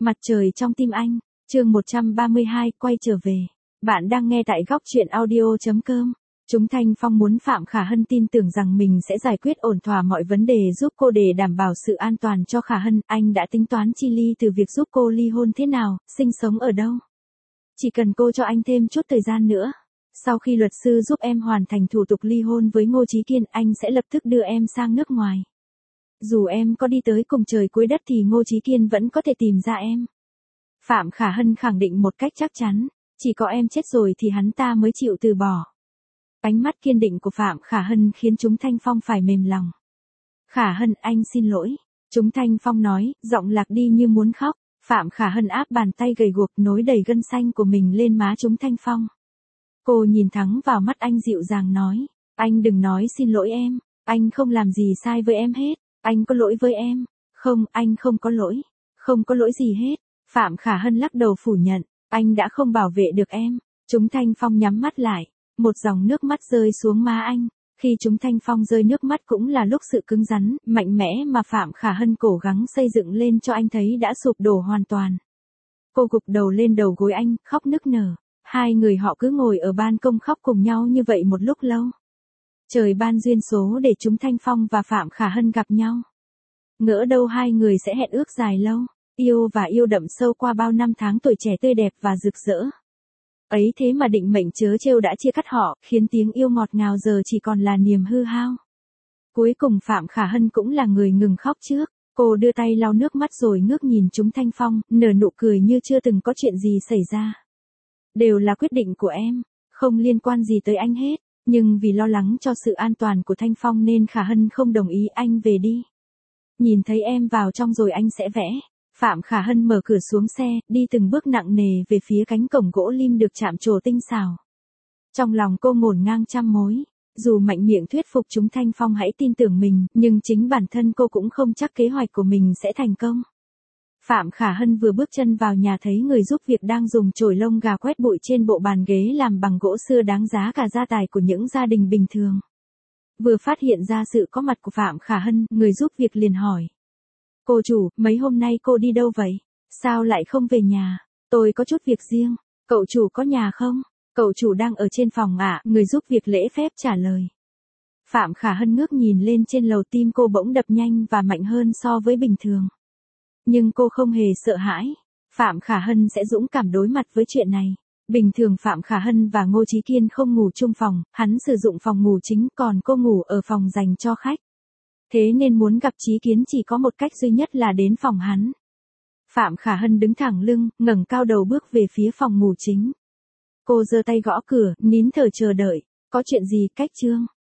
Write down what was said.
Mặt trời trong tim anh, chương 132, quay trở về. Bạn đang nghe tại góc truyện audio.com. Chúng Thanh Phong muốn Phạm Khả Hân tin tưởng rằng mình sẽ giải quyết ổn thỏa mọi vấn đề giúp cô để đảm bảo sự an toàn cho Khả Hân. Anh đã tính toán chi ly từ việc giúp cô ly hôn thế nào, sinh sống ở đâu. Chỉ cần cô cho anh thêm chút thời gian nữa. Sau khi luật sư giúp em hoàn thành thủ tục ly hôn với Ngô Chí Kiên, anh sẽ lập tức đưa em sang nước ngoài. Dù em có đi tới cùng trời cuối đất thì Ngô Chí Kiên vẫn có thể tìm ra em. Phạm Khả Hân khẳng định một cách chắc chắn, chỉ có em chết rồi thì hắn ta mới chịu từ bỏ. Ánh mắt kiên định của Phạm Khả Hân khiến chúng Thanh Phong phải mềm lòng. Khả Hân, anh xin lỗi. Chúng Thanh Phong nói, giọng lạc đi như muốn khóc. Phạm Khả Hân áp bàn tay gầy guộc nối đầy gân xanh của mình lên má chúng Thanh Phong. Cô nhìn thẳng vào mắt anh dịu dàng nói, anh đừng nói xin lỗi em, anh không làm gì sai với em hết. Anh có lỗi với em. Không, anh không có lỗi. Không có lỗi gì hết. Phạm Khả Hân lắc đầu phủ nhận. Anh đã không bảo vệ được em. Chúng Thanh Phong nhắm mắt lại. Một dòng nước mắt rơi xuống má anh. Khi chúng Thanh Phong rơi nước mắt cũng là lúc sự cứng rắn, mạnh mẽ mà Phạm Khả Hân cố gắng xây dựng lên cho anh thấy đã sụp đổ hoàn toàn. Cô gục đầu lên đầu gối anh, khóc nức nở. Hai người họ cứ ngồi ở ban công khóc cùng nhau như vậy một lúc lâu. Trời ban duyên số để chúng Thanh Phong và Phạm Khả Hân gặp nhau. Ngỡ đâu hai người sẽ hẹn ước dài lâu, yêu và yêu đậm sâu qua bao năm tháng tuổi trẻ tươi đẹp và rực rỡ. Ấy thế mà định mệnh trớ trêu đã chia cắt họ, khiến tiếng yêu ngọt ngào giờ chỉ còn là niềm hư hao. Cuối cùng Phạm Khả Hân cũng là người ngừng khóc trước. Cô đưa tay lau nước mắt rồi ngước nhìn chúng Thanh Phong, nở nụ cười như chưa từng có chuyện gì xảy ra. Đều là quyết định của em, không liên quan gì tới anh hết. Nhưng vì lo lắng cho sự an toàn của Thanh Phong nên Khả Hân không đồng ý anh về đi. Nhìn thấy em vào trong rồi anh sẽ vẽ. Phạm Khả Hân mở cửa xuống xe, đi từng bước nặng nề về phía cánh cổng gỗ lim được chạm trổ tinh xảo. Trong lòng cô ngổn ngang trăm mối. Dù mạnh miệng thuyết phục chúng Thanh Phong hãy tin tưởng mình, nhưng chính bản thân cô cũng không chắc kế hoạch của mình sẽ thành công. Phạm Khả Hân vừa bước chân vào nhà thấy người giúp việc đang dùng chổi lông gà quét bụi trên bộ bàn ghế làm bằng gỗ xưa đáng giá cả gia tài của những gia đình bình thường. Vừa phát hiện ra sự có mặt của Phạm Khả Hân, người giúp việc liền hỏi. Cô chủ, mấy hôm nay cô đi đâu vậy? Sao lại không về nhà? Tôi có chút việc riêng. Cậu chủ có nhà không? Cậu chủ đang ở trên phòng ạ, người giúp việc lễ phép trả lời. Phạm Khả Hân ngước nhìn lên trên lầu, tim cô bỗng đập nhanh và mạnh hơn so với bình thường. Nhưng cô không hề sợ hãi. Phạm Khả Hân sẽ dũng cảm đối mặt với chuyện này. Bình thường Phạm Khả Hân và Ngô Chí Kiên không ngủ chung phòng, hắn sử dụng phòng ngủ chính còn cô ngủ ở phòng dành cho khách. Thế nên muốn gặp Chí Kiến chỉ có một cách duy nhất là đến phòng hắn. Phạm Khả Hân đứng thẳng lưng, ngẩng cao đầu bước về phía phòng ngủ chính. Cô giơ tay gõ cửa, nín thở chờ đợi. Có chuyện gì, Cách Trương?